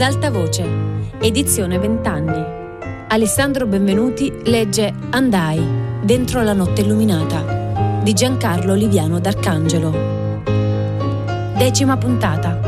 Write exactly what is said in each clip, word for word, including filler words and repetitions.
Ad alta voce, edizione vent'anni. Alessandro Benvenuti legge Andai, dentro la notte illuminata, di Giancarlo Oliviano d'Arcangelo. Decima puntata.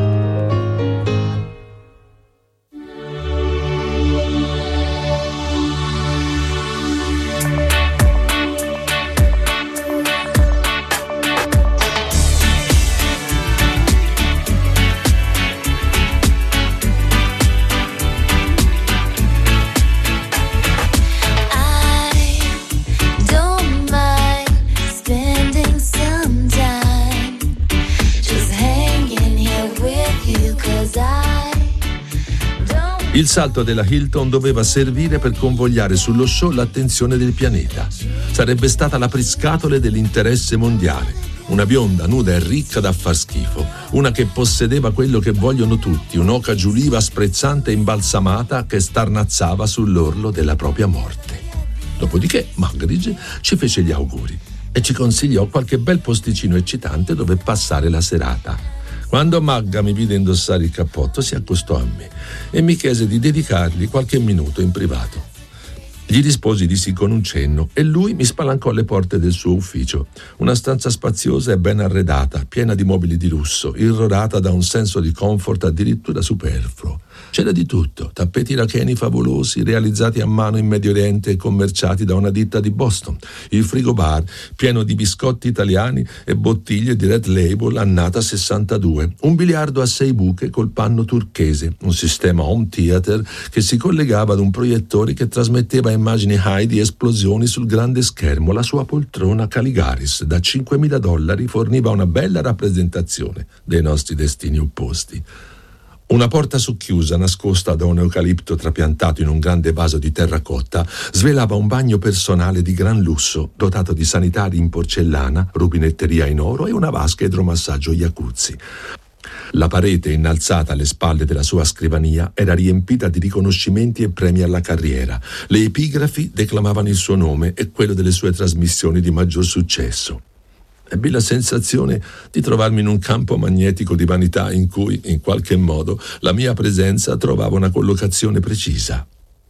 Il salto della Hilton doveva servire per convogliare sullo show l'attenzione del pianeta. Sarebbe stata l'apriscatole dell'interesse mondiale. Una bionda nuda e ricca da far schifo. Una che possedeva quello che vogliono tutti, un'oca giuliva sprezzante e imbalsamata che starnazzava sull'orlo della propria morte. Dopodiché Muggeridge ci fece gli auguri e ci consigliò qualche bel posticino eccitante dove passare la serata. Quando Magga mi vide indossare il cappotto, si accostò a me e mi chiese di dedicargli qualche minuto in privato. Gli risposi di sì con un cenno e lui mi spalancò le porte del suo ufficio. Una stanza spaziosa e ben arredata, piena di mobili di lusso, irrorata da un senso di comfort addirittura superfluo. C'era di tutto, tappeti iracheni favolosi realizzati a mano in Medio Oriente e commerciati da una ditta di Boston, il frigobar pieno di biscotti italiani e bottiglie di Red Label annata sessantadue, un biliardo a sei buche col panno turchese, un sistema home theater che si collegava ad un proiettore che trasmetteva immagini high di esplosioni sul grande schermo. La sua poltrona Caligaris da cinquemila dollari forniva una bella rappresentazione dei nostri destini opposti. Una porta socchiusa, nascosta da un eucalipto trapiantato in un grande vaso di terracotta, svelava un bagno personale di gran lusso, dotato di sanitari in porcellana, rubinetteria in oro e una vasca idromassaggio jacuzzi. La parete innalzata alle spalle della sua scrivania era riempita di riconoscimenti e premi alla carriera. Le epigrafi declamavano il suo nome e quello delle sue trasmissioni di maggior successo. Ebbi la sensazione di trovarmi in un campo magnetico di vanità in cui, in qualche modo, la mia presenza trovava una collocazione precisa.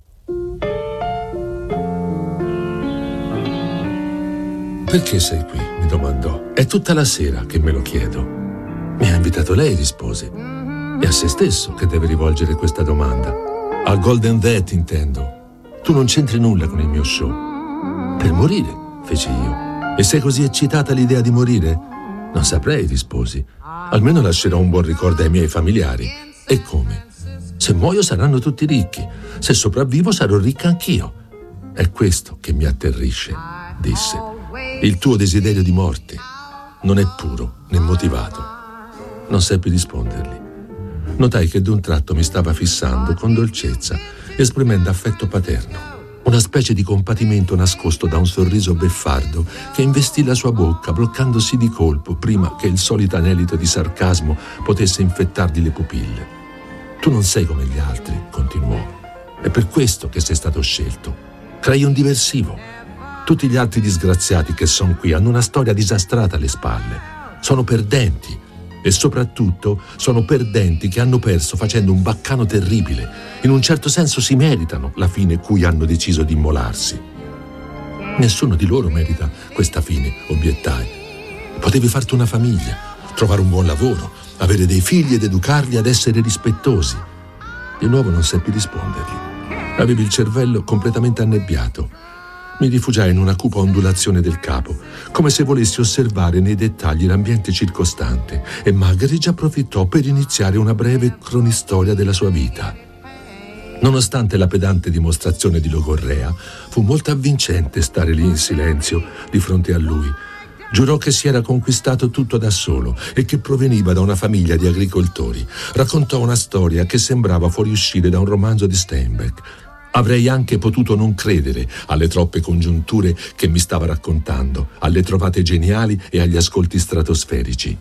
«Perché sei qui?» mi domandò. «È tutta la sera che me lo chiedo». «Mi ha invitato lei», rispose. «È a se stesso che deve rivolgere questa domanda. Al Golden Vet, intendo. Tu non c'entri nulla con il mio show». «Per morire», feci io. «E sei così eccitata all'idea di morire?» «Non saprei», risposi. «Almeno lascerò un buon ricordo ai miei familiari». «E come?» «Se muoio saranno tutti ricchi. Se sopravvivo sarò ricca anch'io». «È questo che mi atterrisce», disse. «Il tuo desiderio di morte non è puro né motivato». Non seppi rispondergli. Notai che d'un tratto mi stava fissando con dolcezza, esprimendo affetto paterno. Una specie di compatimento nascosto da un sorriso beffardo che investì la sua bocca, bloccandosi di colpo prima che il solito anelito di sarcasmo potesse infettargli le pupille. «Tu non sei come gli altri», continuò. «È per questo che sei stato scelto. Crei un diversivo. Tutti gli altri disgraziati che sono qui hanno una storia disastrata alle spalle. Sono perdenti. E soprattutto sono perdenti che hanno perso facendo un baccano terribile. In un certo senso si meritano la fine cui hanno deciso di immolarsi». «Nessuno di loro merita questa fine», obiettai. «Potevi farti una famiglia, trovare un buon lavoro, avere dei figli ed educarli ad essere rispettosi». Di nuovo non seppi rispondergli. Avevi il cervello completamente annebbiato. Mi rifugiai in una cupa ondulazione del capo, come se volessi osservare nei dettagli l'ambiente circostante, e Muggeridge approfittò per iniziare una breve cronistoria della sua vita. Nonostante la pedante dimostrazione di logorrea, fu molto avvincente stare lì in silenzio di fronte a lui. Giurò che si era conquistato tutto da solo e che proveniva da una famiglia di agricoltori. Raccontò una storia che sembrava fuoriuscire da un romanzo di Steinbeck. Avrei anche potuto non credere alle troppe congiunture che mi stava raccontando, alle trovate geniali e agli ascolti stratosferici.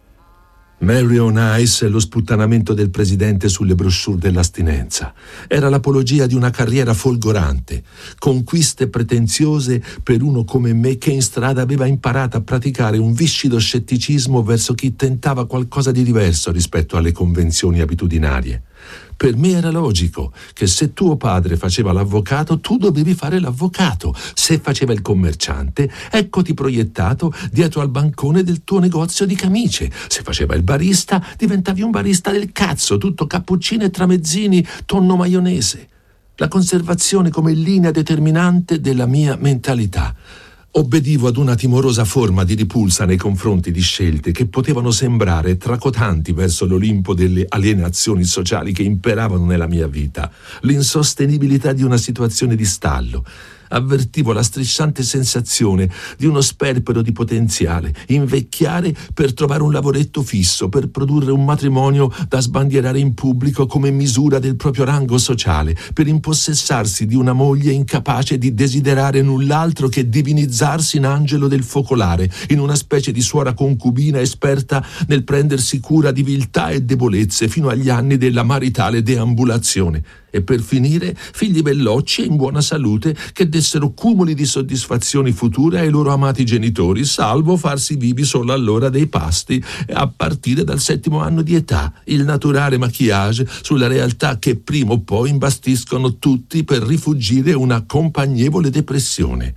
Mary on Ice e lo sputtanamento del presidente sulle brochure dell'astinenza. Era l'apologia di una carriera folgorante, conquiste pretenziose per uno come me che in strada aveva imparato a praticare un viscido scetticismo verso chi tentava qualcosa di diverso rispetto alle convenzioni abitudinarie. Per me era logico che se tuo padre faceva l'avvocato, tu dovevi fare l'avvocato. Se faceva il commerciante, eccoti proiettato dietro al bancone del tuo negozio di camicie. Se faceva il barista, diventavi un barista del cazzo, tutto cappuccino e tramezzini, tonno maionese. La conservazione come linea determinante della mia mentalità. Obbedivo ad una timorosa forma di ripulsa nei confronti di scelte che potevano sembrare tracotanti verso l'Olimpo delle alienazioni sociali che imperavano nella mia vita, l'insostenibilità di una situazione di stallo. Avvertivo la strisciante sensazione di uno sperpero di potenziale, invecchiare per trovare un lavoretto fisso, per produrre un matrimonio da sbandierare in pubblico come misura del proprio rango sociale, per impossessarsi di una moglie incapace di desiderare null'altro che divinizzarsi in angelo del focolare, in una specie di suora concubina esperta nel prendersi cura di viltà e debolezze fino agli anni della maritale deambulazione. E per finire, figli bellocci e in buona salute che dessero cumuli di soddisfazioni future ai loro amati genitori, salvo farsi vivi solo all'ora dei pasti a partire dal settimo anno di età, il naturale maquillage sulla realtà che prima o poi imbastiscono tutti per rifuggire una compagnevole depressione.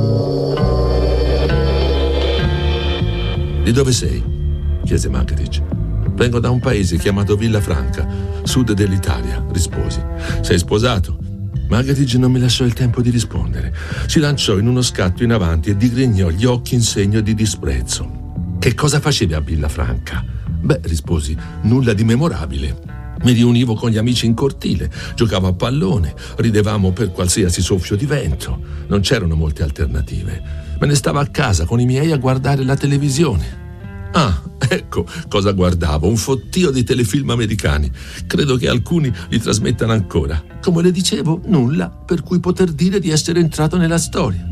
Di dove sei? Chiese Magritte. Vengo da un paese chiamato Villafranca, sud dell'Italia, risposi. Sei sposato? Magritte non mi lasciò il tempo di rispondere. Si lanciò in uno scatto in avanti e digrignò gli occhi in segno di disprezzo. Che cosa facevi a Villafranca? Beh, risposi, nulla di memorabile. Mi riunivo con gli amici in cortile, giocavo a pallone, ridevamo per qualsiasi soffio di vento. Non c'erano molte alternative. Me ne stavo a casa con i miei a guardare la televisione. Ah, ecco cosa guardavo, un fottio di telefilm americani. Credo che alcuni li trasmettano ancora. Come le dicevo, nulla per cui poter dire di essere entrato nella storia.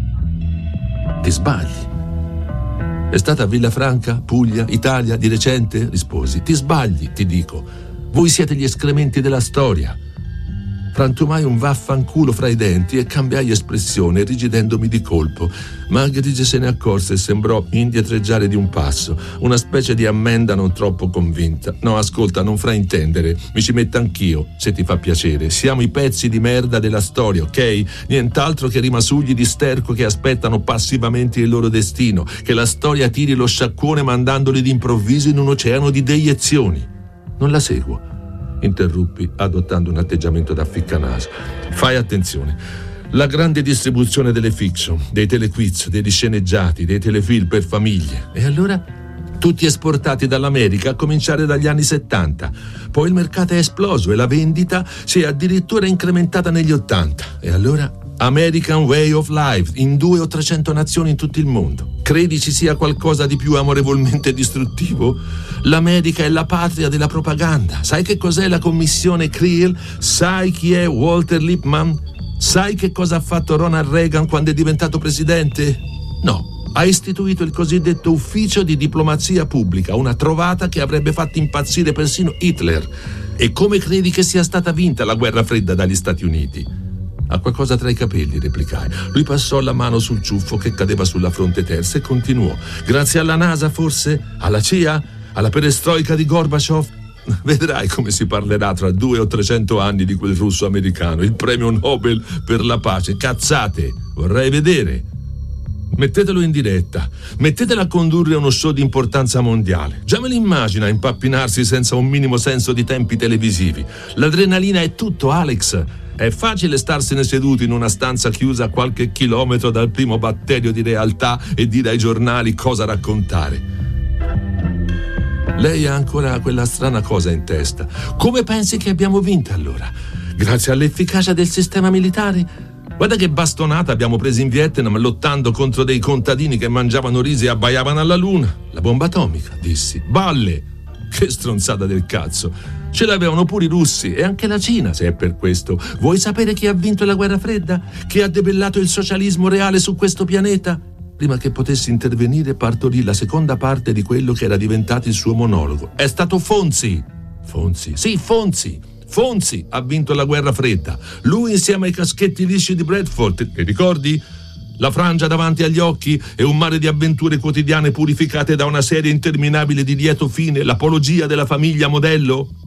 Ti sbagli. È stata a Villafranca, Puglia, Italia, di recente? Risposi. Ti sbagli, ti dico. Voi siete gli escrementi della storia. Frantumai un vaffanculo fra i denti e cambiai espressione, rigidendomi di colpo. Magritte se ne accorse e sembrò indietreggiare di un passo, una specie di ammenda non troppo convinta. No, ascolta, non fraintendere, mi ci metto anch'io, se ti fa piacere. Siamo i pezzi di merda della storia, ok? Nient'altro che rimasugli di sterco che aspettano passivamente il loro destino, che la storia tiri lo sciacquone mandandoli d'improvviso in un oceano di deiezioni. Non la seguo. Interruppi adottando un atteggiamento da ficcanaso. Fai attenzione. La grande distribuzione delle fiction, dei telequiz, degli sceneggiati, dei telefilm per famiglie. E allora? Tutti esportati dall'America a cominciare dagli anni settanta. Poi il mercato è esploso e la vendita si è addirittura incrementata negli ottanta. E allora? American Way of Life in due o trecento nazioni in tutto il mondo. Credi ci sia qualcosa di più amorevolmente distruttivo? L'America è la patria della propaganda. Sai che cos'è la commissione Creel? Sai chi è Walter Lippmann? Sai che cosa ha fatto Ronald Reagan quando è diventato presidente? No, ha istituito il cosiddetto ufficio di diplomazia pubblica, una trovata che avrebbe fatto impazzire persino Hitler. E come credi che sia stata vinta la guerra fredda dagli Stati Uniti? Ha qualcosa tra i capelli, replicai. Lui passò la mano sul ciuffo che cadeva sulla fronte tersa e continuò. Grazie alla NASA, forse? Alla C I A? Alla perestroica di Gorbaciov? Vedrai come si parlerà tra due o trecento anni di quel russo americano, il premio Nobel per la pace. Cazzate! Vorrei vedere. Mettetelo in diretta, mettetelo a condurre uno show di importanza mondiale. Già me l'immagina impappinarsi senza un minimo senso di tempi televisivi. L'adrenalina è tutto, Alex. È facile starsene seduti in una stanza chiusa a qualche chilometro dal primo batterio di realtà e dire ai giornali cosa raccontare. Lei ha ancora quella strana cosa in testa. Come pensi che abbiamo vinto allora? Grazie all'efficacia del sistema militare? Guarda che bastonata abbiamo preso in Vietnam lottando contro dei contadini che mangiavano riso e abbaiavano alla luna. La bomba atomica, dissi. Balle! Che stronzata del cazzo! Ce l'avevano pure i russi e anche la Cina, se è per questo. Vuoi sapere chi ha vinto la guerra fredda? Chi ha debellato il socialismo reale su questo pianeta? Prima che potessi intervenire partorì la seconda parte di quello che era diventato il suo monologo. È stato Fonzi. Fonzi? Sì, Fonzi. Fonzi ha vinto la guerra fredda. Lui insieme ai caschetti lisci di Bradford, ti ricordi? La frangia davanti agli occhi e un mare di avventure quotidiane purificate da una serie interminabile di lieto fine, l'apologia della famiglia modello?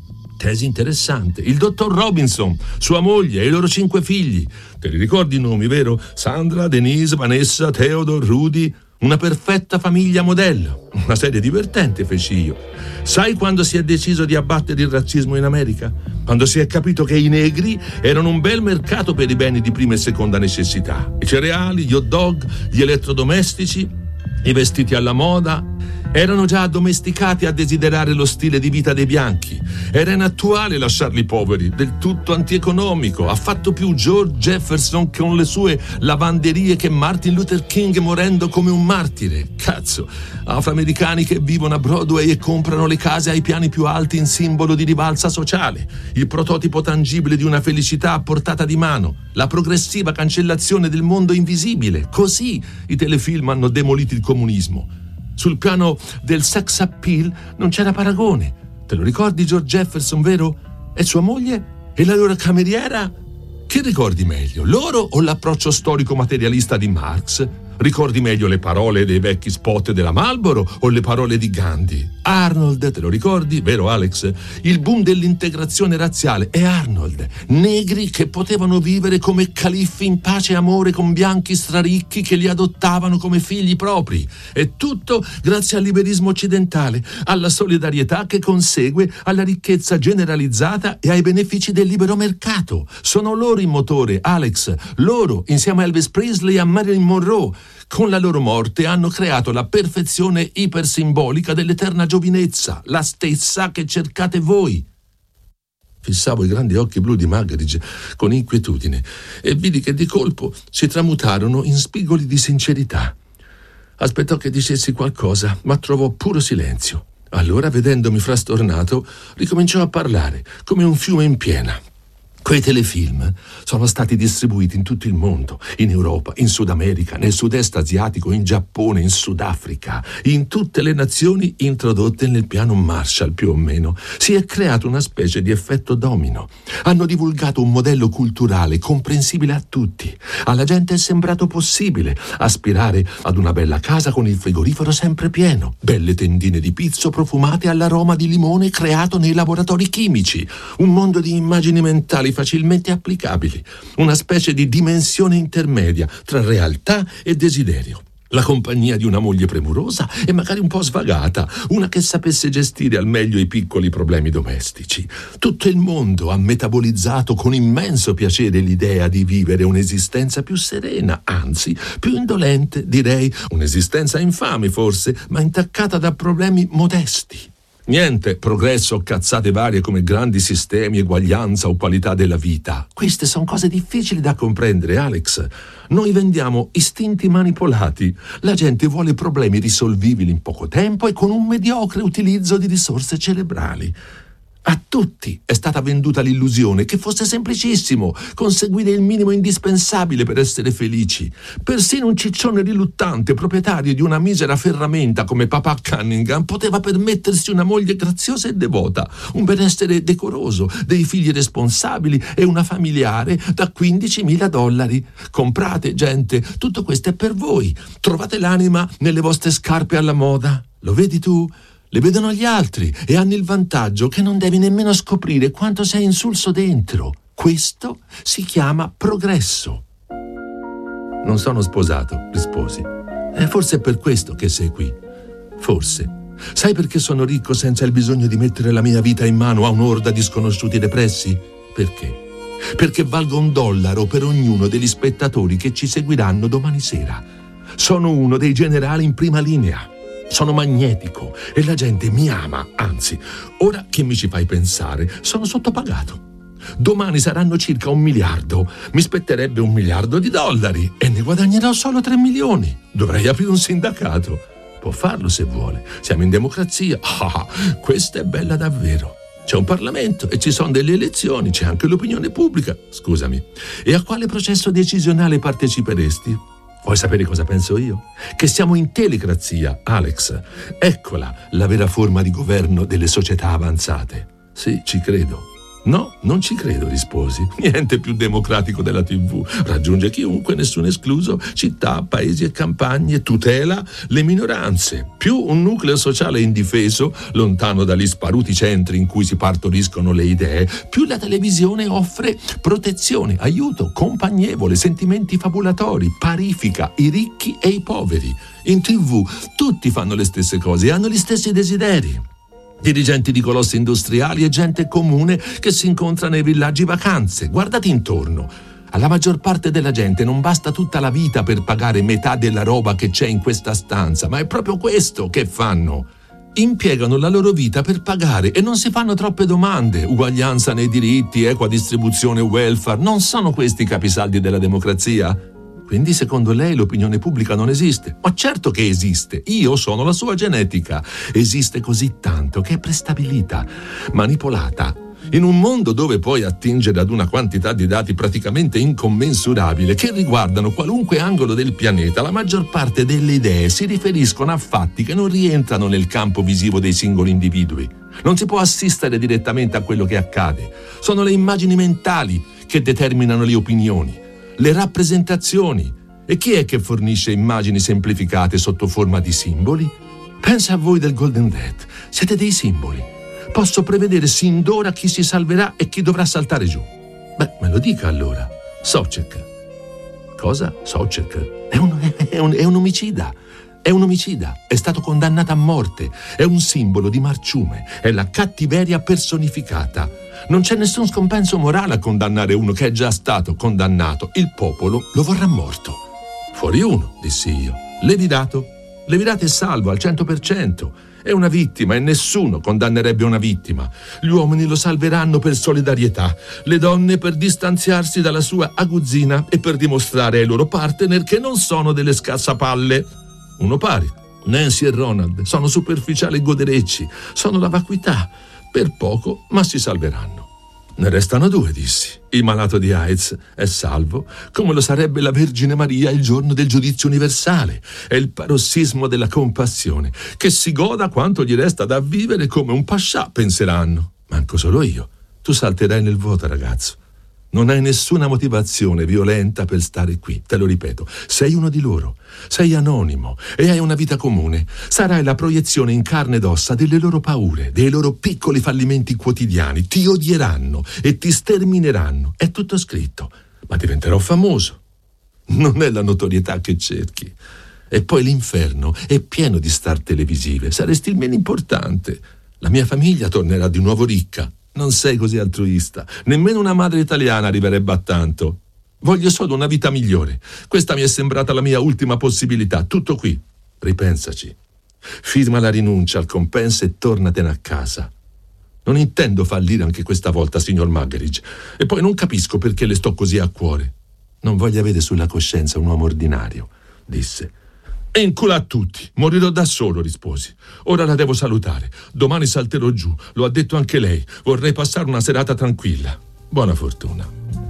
Tesi interessante. Il dottor Robinson, sua moglie e i loro cinque figli. Te li ricordi i nomi, vero? Sandra, Denise, Vanessa, Theodore, Rudy. Una perfetta famiglia modello. Una serie divertente feci io. Sai quando si è deciso di abbattere il razzismo in America? Quando si è capito che i negri erano un bel mercato per i beni di prima e seconda necessità. I cereali, gli hot dog, gli elettrodomestici, i vestiti alla moda. Erano già addomesticati a desiderare lo stile di vita dei bianchi. Era inattuale lasciarli poveri, del tutto antieconomico. Ha fatto più George Jefferson con le sue lavanderie che Martin Luther King morendo come un martire. Cazzo, afroamericani che vivono a Broadway e comprano le case ai piani più alti in simbolo di rivalsa sociale. Il prototipo tangibile di una felicità a portata di mano. La progressiva cancellazione del mondo invisibile. Così i telefilm hanno demolito il comunismo. Sul piano del sex appeal non c'era paragone. Te lo ricordi George Jefferson, vero? E sua moglie? E la loro cameriera? Che ricordi meglio, loro o l'approccio storico materialista di Marx? Ricordi meglio le parole dei vecchi spot della Marlboro o le parole di Gandhi? Arnold, te lo ricordi? Vero Alex? Il boom dell'integrazione razziale è Arnold. Negri che potevano vivere come califfi in pace e amore con bianchi straricchi che li adottavano come figli propri. E tutto grazie al liberismo occidentale, alla solidarietà che consegue alla ricchezza generalizzata e ai benefici del libero mercato. Sono loro il motore, Alex. Loro, insieme a Elvis Presley e a Marilyn Monroe, con la loro morte hanno creato la perfezione ipersimbolica dell'eterna giovinezza, la stessa che cercate voi. Fissavo i grandi occhi blu di Muggeridge con inquietudine e vidi che di colpo si tramutarono in spigoli di sincerità. Aspettò che dicessi qualcosa, ma trovò puro silenzio. Allora, vedendomi frastornato, ricominciò a parlare, come un fiume in piena. Quei telefilm sono stati distribuiti in tutto il mondo, in Europa, in Sud America, nel sud-est asiatico, in Giappone, in Sudafrica, in tutte le nazioni introdotte nel piano Marshall più o meno. Si è creato una specie di effetto domino. Hanno divulgato un modello culturale comprensibile a tutti. Alla gente è sembrato possibile aspirare ad una bella casa con il frigorifero sempre pieno, belle tendine di pizzo profumate all'aroma di limone creato nei laboratori chimici, un mondo di immagini mentali facilmente applicabili, una specie di dimensione intermedia tra realtà e desiderio. La compagnia di una moglie premurosa e magari un po' svagata, una che sapesse gestire al meglio i piccoli problemi domestici. Tutto il mondo ha metabolizzato con immenso piacere l'idea di vivere un'esistenza più serena, anzi, più indolente, direi, un'esistenza infame forse, ma intaccata da problemi modesti. Niente progresso o cazzate varie come grandi sistemi, eguaglianza o qualità della vita. Queste sono cose difficili da comprendere, Alex. Noi vendiamo istinti manipolati. La gente vuole problemi risolvibili in poco tempo e con un mediocre utilizzo di risorse cerebrali. A tutti è stata venduta l'illusione che fosse semplicissimo conseguire il minimo indispensabile per essere felici. Persino un ciccione riluttante, proprietario di una misera ferramenta come papà Cunningham, poteva permettersi una moglie graziosa e devota, un benessere decoroso, dei figli responsabili e una familiare da quindicimila dollari. Comprate, gente, tutto questo è per voi. Trovate l'anima nelle vostre scarpe alla moda. Lo vedi tu? Le vedono gli altri e hanno il vantaggio che non devi nemmeno scoprire quanto sei insulso dentro. Questo si chiama progresso. Non sono sposato, risposi. È forse per questo che sei qui. Forse. Sai perché sono ricco senza il bisogno di mettere la mia vita in mano a un'orda di sconosciuti depressi? Perché? Perché valgo un dollaro per ognuno degli spettatori che ci seguiranno domani sera. Sono uno dei generali in prima linea. Sono magnetico e la gente mi ama, anzi, ora che mi ci fai pensare, sono sottopagato. Domani saranno circa un miliardo, mi spetterebbe un miliardo di dollari e ne guadagnerò solo tre milioni. Dovrei aprire un sindacato. Può farlo se vuole, siamo in democrazia. Ah, questa è bella davvero. C'è un Parlamento e ci sono delle elezioni, c'è anche l'opinione pubblica. Scusami, e a quale processo decisionale parteciperesti? Vuoi sapere cosa penso io? Che siamo in telecrazia, Alex. Eccola la vera forma di governo delle società avanzate. Sì, ci credo. No, non ci credo, risposi. Niente più democratico della tivù. Raggiunge chiunque, nessuno escluso, città, paesi e campagne, tutela le minoranze. Più un nucleo sociale indifeso, lontano dagli sparuti centri in cui si partoriscono le idee, più la televisione offre protezione, aiuto, compagnevole, sentimenti fabulatori, parifica i ricchi e i poveri. In tivù tutti fanno le stesse cose e hanno gli stessi desideri. Dirigenti di colossi industriali e gente comune che si incontra nei villaggi vacanze. Guardati intorno. Alla maggior parte della gente non basta tutta la vita per pagare metà della roba che c'è in questa stanza, ma è proprio questo che fanno. Impiegano la loro vita per pagare e non si fanno troppe domande. Uguaglianza nei diritti, equa distribuzione, welfare. Non sono questi i capisaldi della democrazia? Quindi secondo lei l'opinione pubblica non esiste? Ma certo che esiste, io sono la sua genetica. Esiste così tanto che è prestabilita, manipolata. In un mondo dove puoi attingere ad una quantità di dati praticamente incommensurabile che riguardano qualunque angolo del pianeta, la maggior parte delle idee si riferiscono a fatti che non rientrano nel campo visivo dei singoli individui. Non si può assistere direttamente a quello che accade. Sono le immagini mentali che determinano le opinioni. Le rappresentazioni. E chi è che fornisce immagini semplificate sotto forma di simboli? Pensa a voi del Golden Death. Siete dei simboli. Posso prevedere sin d'ora chi si salverà e chi dovrà saltare giù. Beh, me lo dica allora. Sobchak. Cosa? Sobchak? È un, è un, è un omicida. È un omicida. È stato condannato a morte. È un simbolo di marciume. È la cattiveria personificata. Non c'è nessun scompenso morale a condannare uno che è già stato condannato. Il popolo lo vorrà morto. Fuori uno, dissi io. Levirato. Levirato è salvo al cento per cento. È una vittima e nessuno condannerebbe una vittima. Gli uomini lo salveranno per solidarietà, le donne per distanziarsi dalla sua aguzzina e per dimostrare ai loro partner che non sono delle scassapalle. Uno pari. Nancy e Ronald sono superficiali e goderecci. Sono la vacuità. Per poco, ma si salveranno. Ne restano due, dissi. Il malato di AIDS è salvo, come lo sarebbe la Vergine Maria il giorno del giudizio universale. È il parossismo della compassione. Che si goda quanto gli resta da vivere come un pascià, penseranno. Manco solo io. Tu salterai nel vuoto, ragazzo. Non hai nessuna motivazione violenta per stare qui, te lo ripeto. Sei uno di loro, sei anonimo e hai una vita comune. Sarai la proiezione in carne ed ossa delle loro paure, dei loro piccoli fallimenti quotidiani. Ti odieranno e ti stermineranno. È tutto scritto, ma diventerò famoso. Non è la notorietà che cerchi. E poi l'inferno è pieno di star televisive. Saresti il meno importante. La mia famiglia tornerà di nuovo ricca. Non sei così altruista. Nemmeno una madre italiana arriverebbe a tanto. Voglio solo una vita migliore. Questa mi è sembrata la mia ultima possibilità. Tutto qui. Ripensaci. Firma la rinuncia al compenso e tornatene a casa. Non intendo fallire anche questa volta, signor Muggeridge. E poi non capisco perché le sto così a cuore. Non voglio avere sulla coscienza un uomo ordinario, disse. E in culo a tutti. Morirò da solo, risposi. Ora la devo salutare. Domani salterò giù. Lo ha detto anche lei. Vorrei passare una serata tranquilla. Buona fortuna.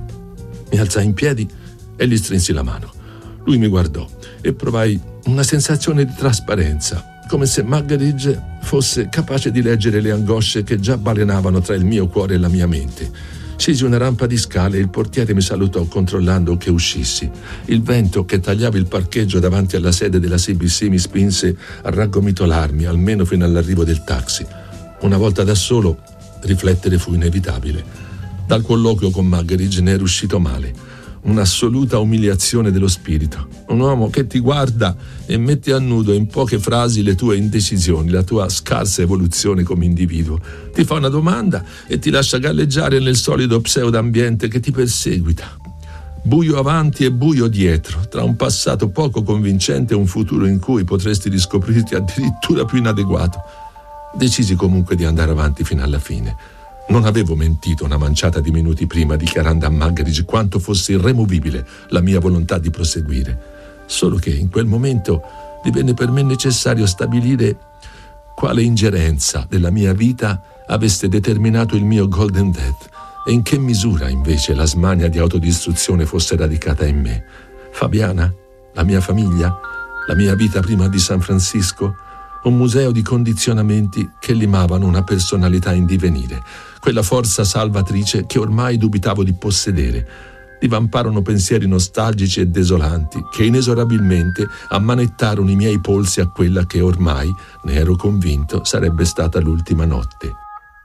Mi alzai in piedi e gli strinsi la mano. Lui mi guardò e provai una sensazione di trasparenza, come se Muggeridge fosse capace di leggere le angosce che già balenavano tra il mio cuore e la mia mente. Scesi una rampa di scale e il portiere mi salutò controllando che uscissi. Il vento che tagliava il parcheggio davanti alla sede della C B C mi spinse a raggomitolarmi, almeno fino all'arrivo del taxi. Una volta da solo, riflettere fu inevitabile. Dal colloquio con Muggeridge ne ero uscito male. Un'assoluta umiliazione dello spirito. Un uomo che ti guarda e mette a nudo in poche frasi le tue indecisioni, la tua scarsa evoluzione come individuo. Ti fa una domanda e ti lascia galleggiare nel solido pseudo-ambiente che ti perseguita. Buio avanti e buio dietro, tra un passato poco convincente e un futuro in cui potresti riscoprirti addirittura più inadeguato. Decisi comunque di andare avanti fino alla fine. Non avevo mentito una manciata di minuti prima, dichiarando a Muggeridge quanto fosse irremovibile la mia volontà di proseguire. Solo che in quel momento divenne per me necessario stabilire quale ingerenza della mia vita avesse determinato il mio Golden Death e in che misura invece la smania di autodistruzione fosse radicata in me. Fabiana? La mia famiglia? La mia vita prima di San Francisco? un museo di condizionamenti che limavano una personalità in divenire, quella forza salvatrice che ormai dubitavo di possedere. Divamparono pensieri nostalgici e desolanti che inesorabilmente ammanettarono i miei polsi a quella che ormai, ne ero convinto, sarebbe stata l'ultima notte.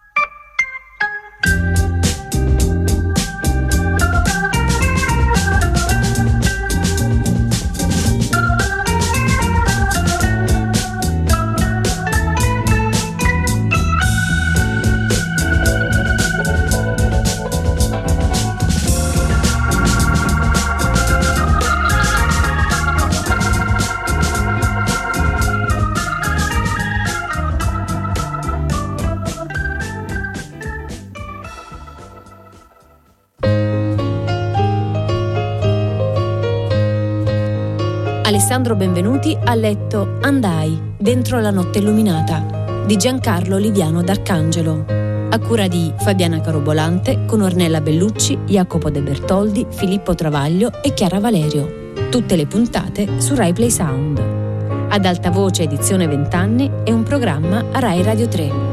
Alessandro Benvenuti ha letto Andai, dentro la notte illuminata, di Giancarlo Oliviano d'Arcangelo, a cura di Fabiana Carobolante, con Ornella Bellucci, Jacopo De Bertoldi, Filippo Travaglio e Chiara Valerio. Tutte le puntate su Rai Play Sound. Ad alta voce edizione vent'anni è un programma a Rai Radio tre.